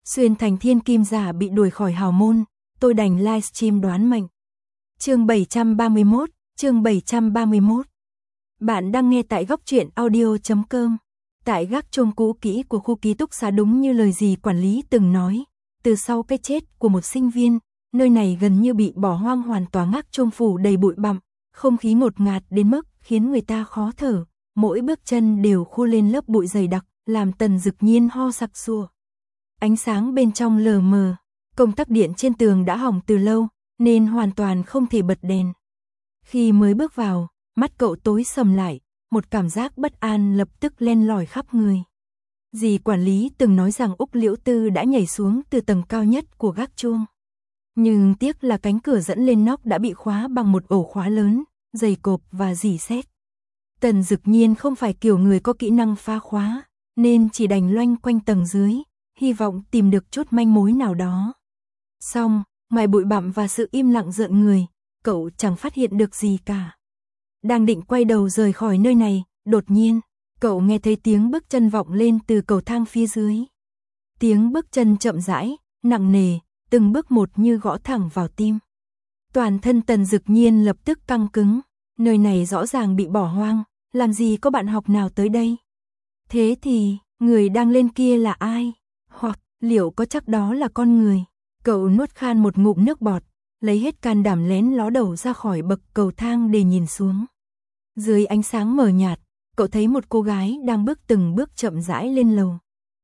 Xuyên thành thiên kim giả bị đuổi khỏi hào môn, tôi đành livestream đoán mệnh. Chương 731. Bạn đang nghe tại góc truyện audio.com. Tại gác chuông cũ kỹ của khu ký túc xá, đúng như lời dì quản lý từng nói, từ sau cái chết của một sinh viên, nơi này gần như bị bỏ hoang hoàn toàn, gác chuông phủ đầy bụi bặm, không khí ngột ngạt đến mức khiến người ta khó thở, mỗi bước chân đều khu lên lớp bụi dày đặc, làm Tần Dực Nhiên ho sặc sụa. Ánh sáng bên trong lờ mờ, công tắc điện trên tường đã hỏng từ lâu, nên hoàn toàn không thể bật đèn. Khi mới bước vào, mắt cậu tối sầm lại, một cảm giác bất an lập tức len lỏi khắp người. Dì quản lý từng nói rằng Úc Liễu Tư đã nhảy xuống từ tầng cao nhất của gác chuông. Nhưng tiếc là cánh cửa dẫn lên nóc đã bị khóa bằng một ổ khóa lớn, dày cộp và rỉ sét. Tần Dực Nhiên không phải kiểu người có kỹ năng phá khóa, nên chỉ đành loanh quanh tầng dưới, hy vọng tìm được chút manh mối nào đó. Xong, ngoài bụi bặm và sự im lặng rợn người, cậu chẳng phát hiện được gì cả. Đang định quay đầu rời khỏi nơi này, đột nhiên, cậu nghe thấy tiếng bước chân vọng lên từ cầu thang phía dưới. Tiếng bước chân chậm rãi, nặng nề, từng bước một như gõ thẳng vào tim. Toàn thân Tần Dực Nhiên lập tức căng cứng, nơi này rõ ràng bị bỏ hoang, làm gì có bạn học nào tới đây. Thế thì, người đang lên kia là ai? Hoặc, liệu có chắc đó là con người? Cậu nuốt khan một ngụm nước bọt, lấy hết can đảm lén ló đầu ra khỏi bậc cầu thang để nhìn xuống. Dưới ánh sáng mờ nhạt, cậu thấy một cô gái đang bước từng bước chậm rãi lên lầu.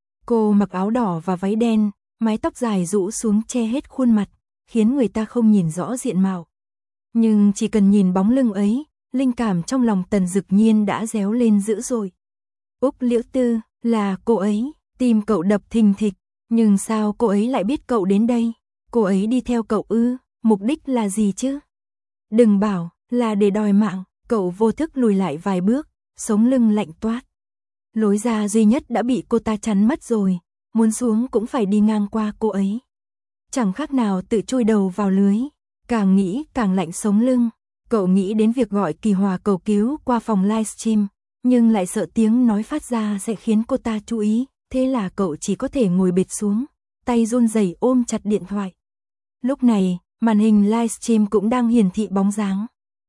Cô mặc áo đỏ và váy đen, mái tóc dài rũ xuống che hết khuôn mặt, khiến người ta không nhìn rõ diện mạo. Nhưng chỉ cần nhìn bóng lưng ấy, linh cảm trong lòng Tần Dực Nhiên đã réo lên dữ dội. Úc Liễu Tư, là cô ấy, tim cậu đập thình thịch, nhưng sao cô ấy lại biết cậu đến đây? Cô ấy đi theo cậu ư, mục đích là gì chứ? Đừng bảo là để đòi mạng, cậu vô thức lùi lại vài bước, sống lưng lạnh toát. Lối ra duy nhất đã bị cô ta chắn mất rồi, muốn xuống cũng phải đi ngang qua cô ấy. Chẳng khác nào tự chui đầu vào lưới, càng nghĩ càng lạnh sống lưng. Cậu nghĩ đến việc gọi Kỳ Hòa cầu cứu qua phòng livestream, nhưng lại sợ tiếng nói phát ra sẽ khiến cô ta chú ý, thế là cậu chỉ có thể ngồi bệt xuống, tay run rẩy ôm chặt điện thoại. Lúc này, màn hình livestream cũng đang hiển thị bóng dáng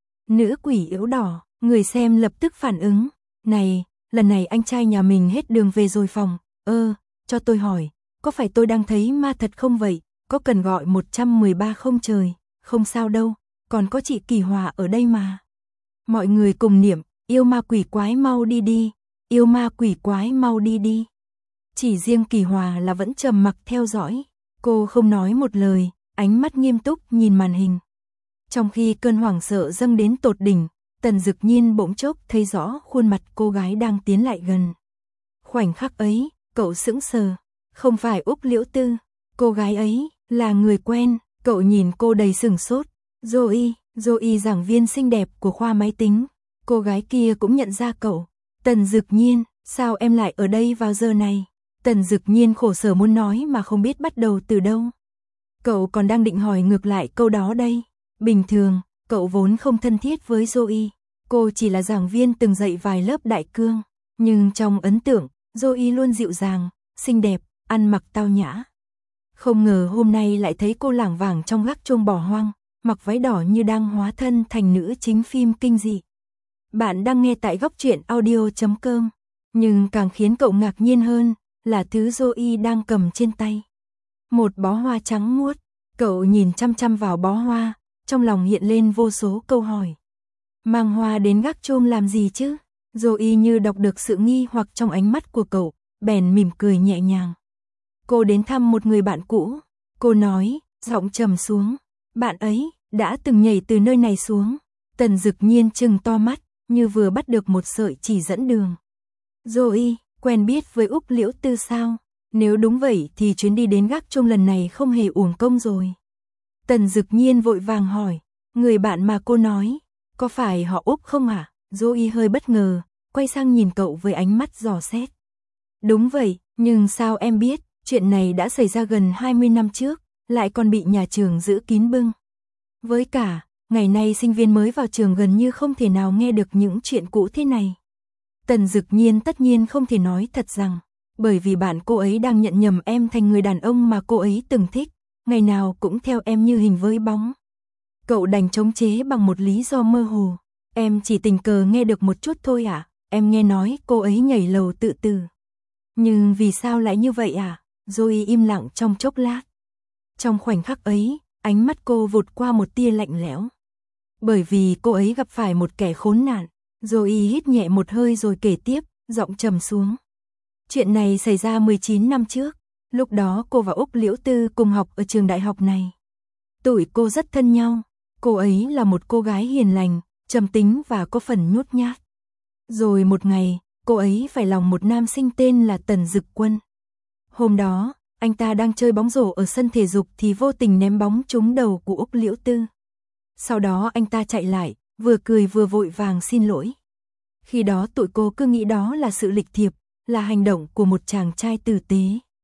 nữ quỷ áo đỏ, người xem lập tức phản ứng, này, lần này anh trai nhà mình hết đường về rồi phòng, cho tôi hỏi, có phải tôi đang thấy ma thật không vậy, có cần gọi 113 không trời, không sao đâu, còn có chị Kỳ Hòa ở đây mà. Mọi người cùng niệm, yêu ma quỷ quái mau đi đi, yêu ma quỷ quái mau đi đi. Chỉ riêng Kỳ Hòa là vẫn trầm mặc theo dõi, cô không nói một lời, ánh mắt nghiêm túc nhìn màn hình. Trong khi cơn hoảng sợ dâng đến tột đỉnh, Tần Dực Nhiên bỗng chốc thấy rõ khuôn mặt cô gái đang tiến lại gần. Khoảnh khắc ấy, cậu sững sờ, không phải Úc Liễu Tư, cô gái ấy là người quen, cậu nhìn cô đầy sửng sốt. Zoe, giảng viên xinh đẹp của khoa máy tính, cô gái kia cũng nhận ra cậu. Tần Dực Nhiên, sao em lại ở đây vào giờ này? Tần Dực Nhiên khổ sở muốn nói mà không biết bắt đầu từ đâu. Cậu còn đang định hỏi ngược lại câu đó đây. Bình thường, cậu vốn không thân thiết với Zoe, cô chỉ là giảng viên từng dạy vài lớp đại cương, nhưng trong ấn tượng, Zoe luôn dịu dàng, xinh đẹp, ăn mặc tao nhã. Không ngờ hôm nay lại thấy cô lảng vảng trong gác chuông bỏ hoang, mặc váy đỏ như đang hóa thân thành nữ chính phim kinh dị. Bạn đang nghe tại góc truyện audio.com, nhưng càng khiến cậu ngạc nhiên hơn là thứ Zoe đang cầm trên tay. Một bó hoa trắng muốt, cậu nhìn chăm chăm vào bó hoa, trong lòng hiện lên vô số câu hỏi. Mang hoa đến gác chuông làm gì chứ? Zoe như đọc được sự nghi hoặc trong ánh mắt của cậu, bèn mỉm cười nhẹ nhàng. Cô đến thăm một người bạn cũ, cô nói, giọng trầm xuống. Bạn ấy đã từng nhảy từ nơi này xuống. Tần Dực Nhiên trừng to mắt, như vừa bắt được một sợi chỉ dẫn đường. Zoe, quen biết với Úc Liễu Tư sao? Nếu đúng vậy thì chuyến đi đến gác chuông lần này không hề uổng công rồi. Tần Dực Nhiên vội vàng hỏi, người bạn mà cô nói, có phải họ Úc không hả? Zoe hơi bất ngờ, quay sang nhìn cậu với ánh mắt dò xét. Đúng vậy, nhưng sao em biết, chuyện này đã xảy ra gần 20 năm trước, lại còn bị nhà trường giữ kín bưng. Với cả, ngày nay sinh viên mới vào trường gần như không thể nào nghe được những chuyện cũ thế này. Tần Dực Nhiên tất nhiên không thể nói thật rằng, Bởi vì bạn cô ấy đang nhận nhầm em thành người đàn ông mà cô ấy từng thích, ngày nào cũng theo em như hình với bóng. Cậu đành chống chế bằng một lý do mơ hồ. Em chỉ tình cờ nghe được một chút thôi à? Em nghe nói cô ấy nhảy lầu tự tử. Nhưng vì sao lại như vậy à? Zoe im lặng trong chốc lát. Trong khoảnh khắc ấy, ánh mắt cô vụt qua một tia lạnh lẽo. Bởi vì cô ấy gặp phải một kẻ khốn nạn. Zoe hít nhẹ một hơi rồi kể tiếp, giọng trầm xuống. Chuyện này xảy ra 19 năm trước. Lúc đó cô và Úc Liễu Tư cùng học ở trường đại học này. Tụi cô rất thân nhau. Cô ấy là một cô gái hiền lành, trầm tính và có phần nhút nhát. Rồi một ngày, cô ấy phải lòng một nam sinh tên là Tần Dực Quân. Hôm đó, anh ta đang chơi bóng rổ ở sân thể dục thì vô tình ném bóng trúng đầu của Úc Liễu Tư. Sau đó anh ta chạy lại, vừa cười vừa vội vàng xin lỗi. Khi đó tụi cô cứ nghĩ đó là sự lịch thiệp, là hành động của một chàng trai tử tế.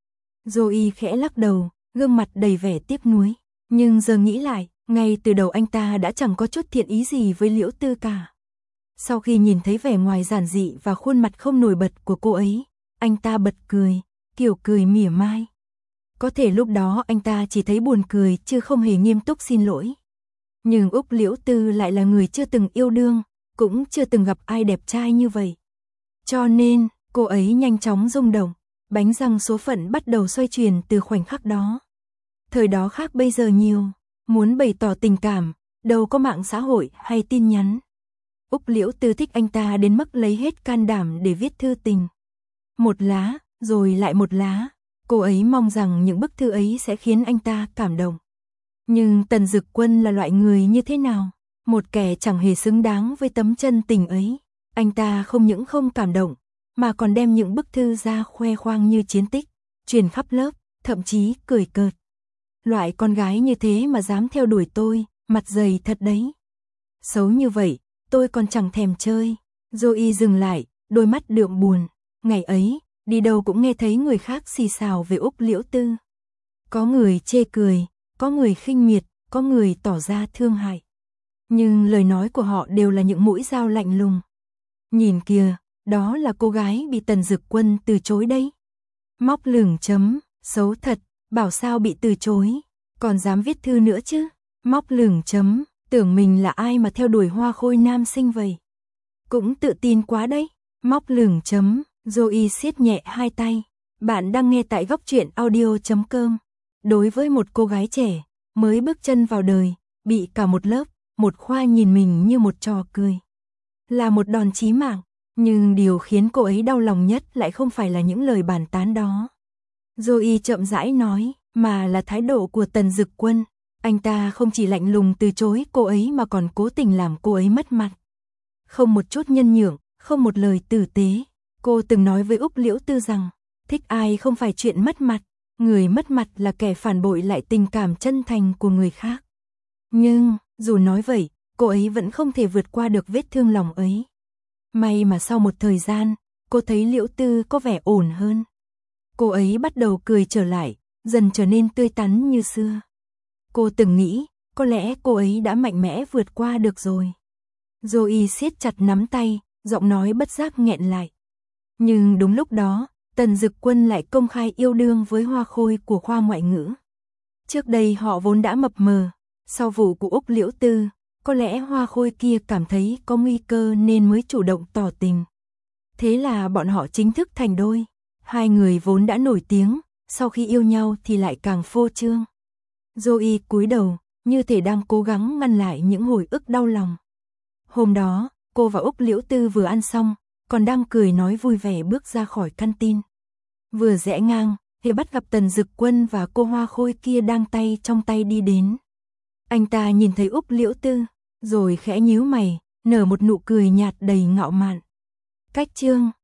Zoe khẽ lắc đầu, gương mặt đầy vẻ tiếc nuối. Nhưng giờ nghĩ lại, ngay từ đầu anh ta đã chẳng có chút thiện ý gì với Liễu Tư cả. Sau khi nhìn thấy vẻ ngoài giản dị và khuôn mặt không nổi bật của cô ấy, anh ta bật cười, kiểu cười mỉa mai. Có thể lúc đó anh ta chỉ thấy buồn cười chứ không hề nghiêm túc xin lỗi. Nhưng Úc Liễu Tư lại là người chưa từng yêu đương, cũng chưa từng gặp ai đẹp trai như vậy. Cho nên, cô ấy nhanh chóng rung động, bánh răng số phận bắt đầu xoay chuyển từ khoảnh khắc đó. Thời đó khác bây giờ nhiều, muốn bày tỏ tình cảm, đâu có mạng xã hội hay tin nhắn. Úc Liễu Tư thích anh ta đến mức lấy hết can đảm để viết thư tình. Một lá, rồi lại một lá, cô ấy mong rằng những bức thư ấy sẽ khiến anh ta cảm động. Nhưng Tần Dực Quân là loại người như thế nào? Một kẻ chẳng hề xứng đáng với tấm chân tình ấy. Anh ta không những không cảm động, mà còn đem những bức thư ra khoe khoang như chiến tích, truyền khắp lớp, thậm chí cười cợt. Loại con gái như thế mà dám theo đuổi tôi, mặt dày thật đấy. Xấu như vậy, tôi còn chẳng thèm chơi. Zoe dừng lại, đôi mắt đượm buồn. Ngày ấy, đi đâu cũng nghe thấy người khác xì xào về Úc Liễu Tư. Có người chê cười, có người khinh miệt, có người tỏ ra thương hại. Nhưng lời nói của họ đều là những mũi dao lạnh lùng. Nhìn kìa, đó là cô gái bị Tần Dực Quân từ chối đấy. Móc lửng chấm, xấu thật, bảo sao bị từ chối, còn dám viết thư nữa chứ. Móc lửng chấm, tưởng mình là ai mà theo đuổi hoa khôi nam sinh vậy. Cũng tự tin quá đấy. Móc lửng chấm, Zoe siết nhẹ hai tay. Bạn đang nghe tại góc truyện audio.com. Đối với một cô gái trẻ, mới bước chân vào đời, bị cả một lớp, một khoa nhìn mình như một trò cười. Là một đòn chí mạng, nhưng điều khiến cô ấy đau lòng nhất lại không phải là những lời bàn tán đó. Zoe chậm rãi nói, mà là thái độ của Tần Dực Quân. Anh ta không chỉ lạnh lùng từ chối cô ấy mà còn cố tình làm cô ấy mất mặt. Không một chút nhân nhượng, không một lời tử tế. Cô từng nói với Úc Liễu Tư rằng, thích ai không phải chuyện mất mặt, người mất mặt là kẻ phản bội lại tình cảm chân thành của người khác. Nhưng, dù nói vậy, cô ấy vẫn không thể vượt qua được vết thương lòng ấy. May mà sau một thời gian, cô thấy Liễu Tư có vẻ ổn hơn. Cô ấy bắt đầu cười trở lại, dần trở nên tươi tắn như xưa. Cô từng nghĩ, có lẽ cô ấy đã mạnh mẽ vượt qua được rồi. Zoe siết chặt nắm tay, giọng nói bất giác nghẹn lại. Nhưng đúng lúc đó, Tần Dực Quân lại công khai yêu đương với hoa khôi của khoa ngoại ngữ. Trước đây họ vốn đã mập mờ, sau vụ của Úc Liễu Tư, có lẽ hoa khôi kia cảm thấy có nguy cơ nên mới chủ động tỏ tình. Thế là bọn họ chính thức thành đôi. Hai người vốn đã nổi tiếng, sau khi yêu nhau thì lại càng phô trương. Zoe cúi đầu, như thể đang cố gắng ngăn lại những hồi ức đau lòng. Hôm đó, cô và Úc Liễu Tư vừa ăn xong, còn đang cười nói vui vẻ bước ra khỏi căn tin. Vừa rẽ ngang, thì bắt gặp Tần Dực Quân và cô hoa khôi kia đang tay trong tay đi đến. Anh ta nhìn thấy Úc Liễu Tư, rồi khẽ nhíu mày, nở một nụ cười nhạt đầy ngạo mạn. Cách chương